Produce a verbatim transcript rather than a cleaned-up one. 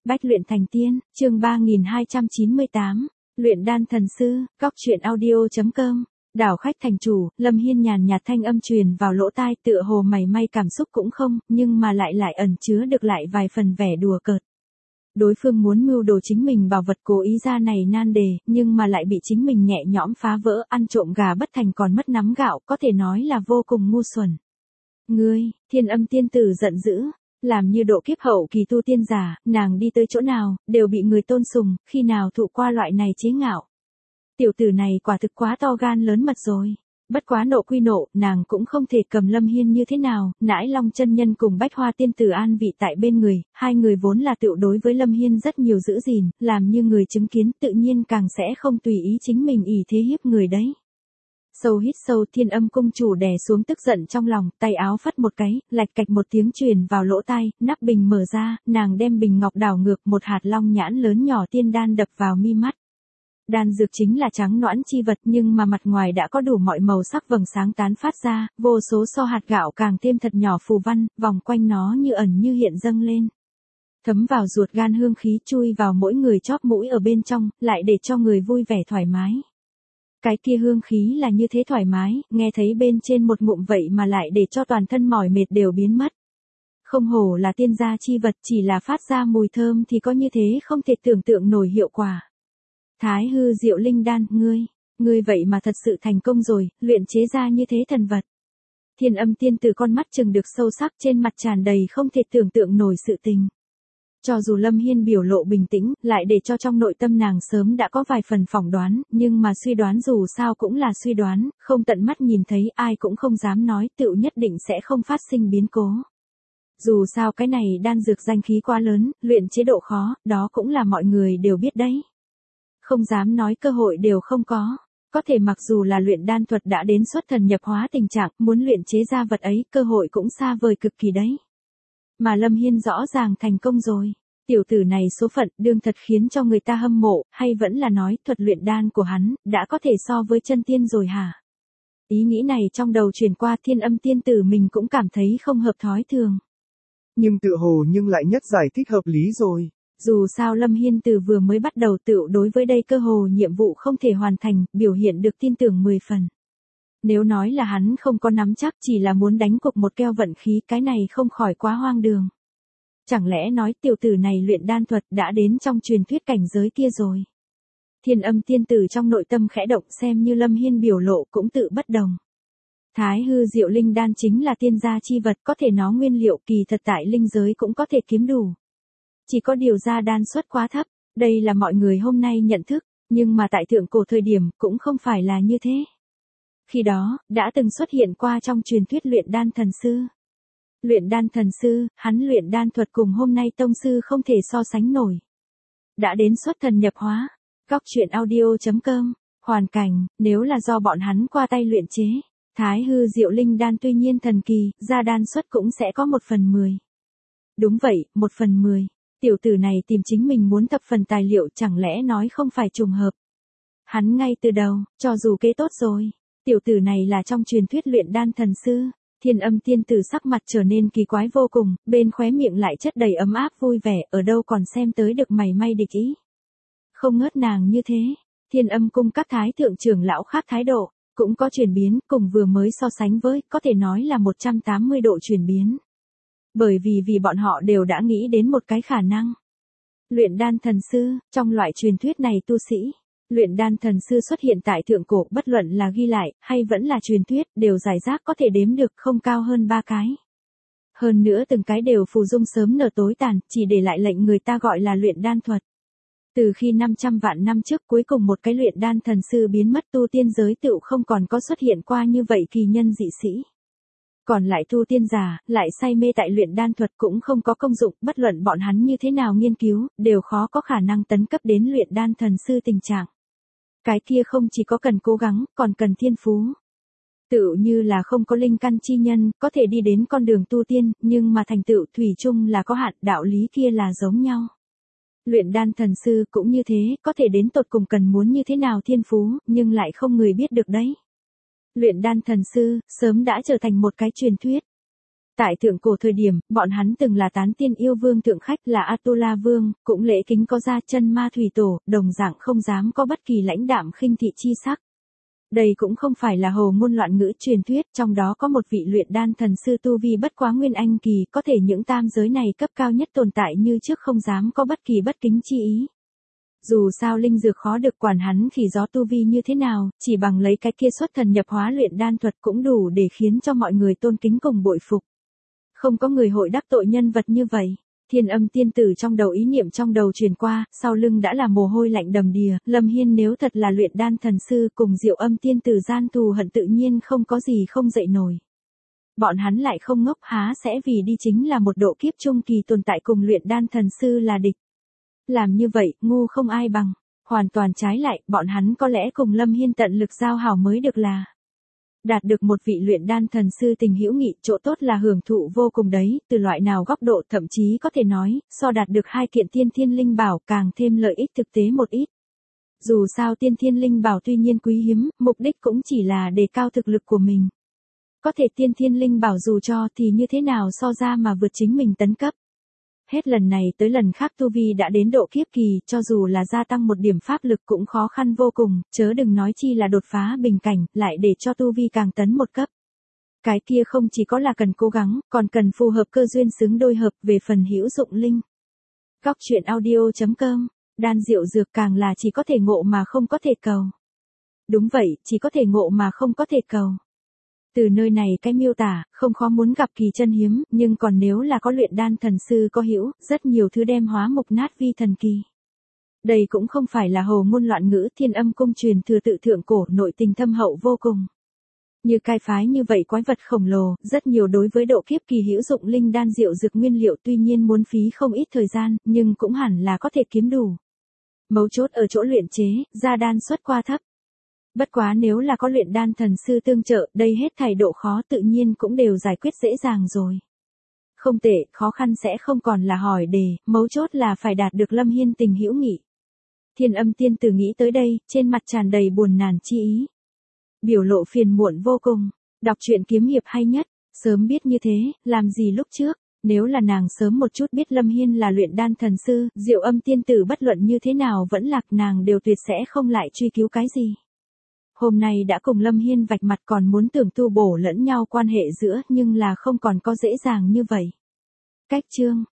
Bách luyện thành tiên, chương ba nghìn hai trăm chín mươi tám, luyện đan thần sư, góc truyện audio chấm com. Đảo khách thành chủ, Lâm Hiên nhàn nhạt thanh âm truyền vào lỗ tai, tựa hồ mảy may cảm xúc cũng không, nhưng mà lại lại ẩn chứa được lại vài phần vẻ đùa cợt. Đối phương muốn mưu đồ chính mình bảo vật, cố ý ra này nan đề, nhưng mà lại bị chính mình nhẹ nhõm phá vỡ, ăn trộm gà bất thành còn mất nắm gạo, có thể nói là vô cùng ngu xuẩn. Ngươi, Thiên Âm tiên tử giận dữ. Làm như độ kiếp hậu kỳ tu tiên giả, nàng đi tới chỗ nào, đều bị người tôn sùng, khi nào thụ qua loại này chế ngạo. Tiểu tử này quả thực quá to gan lớn mật rồi. Bất quá nộ quy nộ, nàng cũng không thể cầm Lâm Hiên như thế nào, nãi Long chân nhân cùng Bách Hoa tiên tử an vị tại bên người, hai người vốn là tựu đối với Lâm Hiên rất nhiều giữ gìn, làm như người chứng kiến tự nhiên càng sẽ không tùy ý chính mình ỷ thế hiếp người đấy. Sâu hít sâu, Thiên Âm cung chủ đè xuống tức giận trong lòng, tay áo phất một cái, lạch cạch một tiếng truyền vào lỗ tai, nắp bình mở ra, nàng đem bình ngọc đảo ngược, một hạt long nhãn lớn nhỏ tiên đan đập vào mi mắt. Đan dược chính là trắng nõn chi vật, nhưng mà mặt ngoài đã có đủ mọi màu sắc vầng sáng tán phát ra, vô số so hạt gạo càng thêm thật nhỏ phù văn, vòng quanh nó như ẩn như hiện dâng lên. Thấm vào ruột gan hương khí chui vào mỗi người chóp mũi ở bên trong, lại để cho người vui vẻ thoải mái. Cái kia hương khí là như thế thoải mái, nghe thấy bên trên một ngụm vậy mà lại để cho toàn thân mỏi mệt đều biến mất. Không hổ là tiên gia chi vật, chỉ là phát ra mùi thơm thì có như thế không thể tưởng tượng nổi hiệu quả. Thái hư diệu linh đan, ngươi, ngươi vậy mà thật sự thành công rồi, luyện chế ra như thế thần vật. Thiên Âm tiên tử con mắt trừng được sâu sắc, trên mặt tràn đầy không thể tưởng tượng nổi sự tình. Cho dù Lâm Hiên biểu lộ bình tĩnh, lại để cho trong nội tâm nàng sớm đã có vài phần phỏng đoán, nhưng mà suy đoán dù sao cũng là suy đoán, không tận mắt nhìn thấy ai cũng không dám nói tựu nhất định sẽ không phát sinh biến cố. Dù sao cái này đan dược danh khí quá lớn, luyện chế độ khó, đó cũng là mọi người đều biết đấy. Không dám nói cơ hội đều không có. Có thể mặc dù là luyện đan thuật đã đến xuất thần nhập hóa tình trạng, muốn luyện chế ra vật ấy, cơ hội cũng xa vời cực kỳ đấy. Mà Lâm Hiên rõ ràng thành công rồi. Tiểu tử này số phận đương thật khiến cho người ta hâm mộ, hay vẫn là nói thuật luyện đan của hắn đã có thể so với chân tiên rồi hả? Ý nghĩ này trong đầu truyền qua, Thiên Âm tiên tử mình cũng cảm thấy không hợp thói thường. Nhưng tự hồ nhưng lại nhất giải thích hợp lý rồi. Dù sao Lâm Hiên từ vừa mới bắt đầu tựu đối với đây cơ hồ nhiệm vụ không thể hoàn thành, biểu hiện được tin tưởng mười phần. Nếu nói là hắn không có nắm chắc, chỉ là muốn đánh cuộc một keo vận khí, cái này không khỏi quá hoang đường. Chẳng lẽ nói tiểu tử này luyện đan thuật đã đến trong truyền thuyết cảnh giới kia rồi. Thiên Âm tiên tử trong nội tâm khẽ động, xem như Lâm Hiên biểu lộ cũng tự bất đồng. Thái hư diệu linh đan chính là tiên gia chi vật, có thể nó nguyên liệu kỳ thật tại linh giới cũng có thể kiếm đủ. Chỉ có điều ra đan suất quá thấp, đây là mọi người hôm nay nhận thức, nhưng mà tại thượng cổ thời điểm cũng không phải là như thế. Khi đó, đã từng xuất hiện qua trong truyền thuyết luyện đan thần sư. Luyện đan thần sư, hắn luyện đan thuật cùng hôm nay tông sư không thể so sánh nổi. Đã đến xuất thần nhập hóa. Góc truyện audio chấm com. Hoàn cảnh, nếu là do bọn hắn qua tay luyện chế, Thái hư diệu linh đan tuy nhiên thần kỳ, ra đan suất cũng sẽ có một phần mười. Đúng vậy, một phần mười. Tiểu tử này tìm chính mình muốn thập phần tài liệu, chẳng lẽ nói không phải trùng hợp. Hắn ngay từ đầu, cho dù kế tốt rồi. Tiểu tử này là trong truyền thuyết luyện đan thần sư. Thiên Âm tiên tử sắc mặt trở nên kỳ quái vô cùng, bên khóe miệng lại chất đầy ấm áp vui vẻ, ở đâu còn xem tới được mày may địch ý. Không ngớt nàng như thế, Thiên Âm cung các thái thượng trưởng lão khác thái độ, cũng có chuyển biến, cùng vừa mới so sánh với, có thể nói là một trăm tám mươi độ chuyển biến. Bởi vì vì bọn họ đều đã nghĩ đến một cái khả năng. Luyện đan thần sư, trong loại truyền thuyết này tu sĩ, luyện đan thần sư xuất hiện tại thượng cổ, bất luận là ghi lại, hay vẫn là truyền thuyết, đều giải rác có thể đếm được không cao hơn ba cái. Hơn nữa từng cái đều phù dung sớm nở tối tàn, chỉ để lại lệnh người ta gọi là luyện đan thuật. Từ khi năm trăm vạn năm trước cuối cùng một cái luyện đan thần sư biến mất, tu tiên giới tựu không còn có xuất hiện qua như vậy kỳ nhân dị sĩ. Còn lại tu tiên giả, lại say mê tại luyện đan thuật cũng không có công dụng, bất luận bọn hắn như thế nào nghiên cứu, đều khó có khả năng tấn cấp đến luyện đan thần sư tình trạng. Cái kia không chỉ có cần cố gắng, còn cần thiên phú. Tựu như là không có linh căn chi nhân, có thể đi đến con đường tu tiên, nhưng mà thành tựu thủy chung là có hạn, đạo lý kia là giống nhau. Luyện đan thần sư cũng như thế, có thể đến tột cùng cần muốn như thế nào thiên phú, nhưng lại không người biết được đấy. Luyện đan thần sư, sớm đã trở thành một cái truyền thuyết. Tại thượng cổ thời điểm, bọn hắn từng là tán tiên yêu vương thượng khách là Atula Vương, cũng lễ kính có ra chân ma thủy tổ, đồng dạng không dám có bất kỳ lãnh đạm khinh thị chi sắc. Đây cũng không phải là hồ ngôn loạn ngữ truyền thuyết, trong đó có một vị luyện đan thần sư tu vi bất quá nguyên anh kỳ, có thể những tam giới này cấp cao nhất tồn tại như trước không dám có bất kỳ bất kính chi ý. Dù sao linh dược khó được quản hắn khỉ gió tu vi như thế nào, chỉ bằng lấy cái kia xuất thần nhập hóa luyện đan thuật cũng đủ để khiến cho mọi người tôn kính cùng bội phục. Không có người hội đắc tội nhân vật như vậy. Thiên Âm tiên tử trong đầu ý niệm trong đầu truyền qua, sau lưng đã là mồ hôi lạnh đầm đìa, Lâm Hiên nếu thật là luyện đan thần sư cùng Diệu Âm tiên tử gian thù hận tự nhiên không có gì không dậy nổi. Bọn hắn lại không ngốc há sẽ vì đi chính là một độ kiếp trung kỳ tồn tại cùng luyện đan thần sư là địch. Làm như vậy, ngu không ai bằng. Hoàn toàn trái lại, bọn hắn có lẽ cùng Lâm Hiên tận lực giao hảo mới được là. Đạt được một vị luyện đan thần sư tình hữu nghị, chỗ tốt là hưởng thụ vô cùng đấy, từ loại nào góc độ thậm chí có thể nói, so đạt được hai kiện tiên thiên linh bảo càng thêm lợi ích thực tế một ít. Dù sao tiên thiên linh bảo tuy nhiên quý hiếm, mục đích cũng chỉ là đề cao thực lực của mình. Có thể tiên thiên linh bảo dù cho thì như thế nào so ra mà vượt chính mình tấn cấp. Hết lần này tới lần khác tu vi đã đến độ kiếp kỳ, cho dù là gia tăng một điểm pháp lực cũng khó khăn vô cùng, chớ đừng nói chi là đột phá bình cảnh, lại để cho tu vi càng tấn một cấp. Cái kia không chỉ có là cần cố gắng, còn cần phù hợp cơ duyên xứng đôi hợp về phần hữu dụng linh. Góc truyện audio chấm com, đan diệu dược càng là chỉ có thể ngộ mà không có thể cầu. Đúng vậy, chỉ có thể ngộ mà không có thể cầu. Từ nơi này cái miêu tả, không khó muốn gặp kỳ chân hiếm, nhưng còn nếu là có luyện đan thần sư có hữu, rất nhiều thứ đem hóa mục nát vi thần kỳ. Đây cũng không phải là hồ ngôn loạn ngữ, Thiên Âm cung truyền thừa tự thượng cổ nội tình thâm hậu vô cùng. Như cai phái như vậy quái vật khổng lồ, rất nhiều đối với độ kiếp kỳ hữu dụng linh đan diệu dược nguyên liệu tuy nhiên muốn phí không ít thời gian, nhưng cũng hẳn là có thể kiếm đủ. Mấu chốt ở chỗ luyện chế, ra đan suất qua thấp. Bất quá nếu là có luyện đan thần sư tương trợ, đây hết thảy độ khó tự nhiên cũng đều giải quyết dễ dàng rồi. Không tệ, khó khăn sẽ không còn là hỏi đề, mấu chốt là phải đạt được Lâm Hiên tình hữu nghị. Thiên Âm tiên tử nghĩ tới đây, trên mặt tràn đầy buồn nản chi ý. Biểu lộ phiền muộn vô cùng, đọc truyện kiếm hiệp hay nhất, sớm biết như thế, làm gì lúc trước, nếu là nàng sớm một chút biết Lâm Hiên là luyện đan thần sư, Diệu Âm tiên tử bất luận như thế nào vẫn lạc nàng đều tuyệt sẽ không lại truy cứu cái gì. Hôm nay đã cùng Lâm Hiên vạch mặt còn muốn tưởng tu bổ lẫn nhau quan hệ giữa nhưng là không còn có dễ dàng như vậy. Cách chương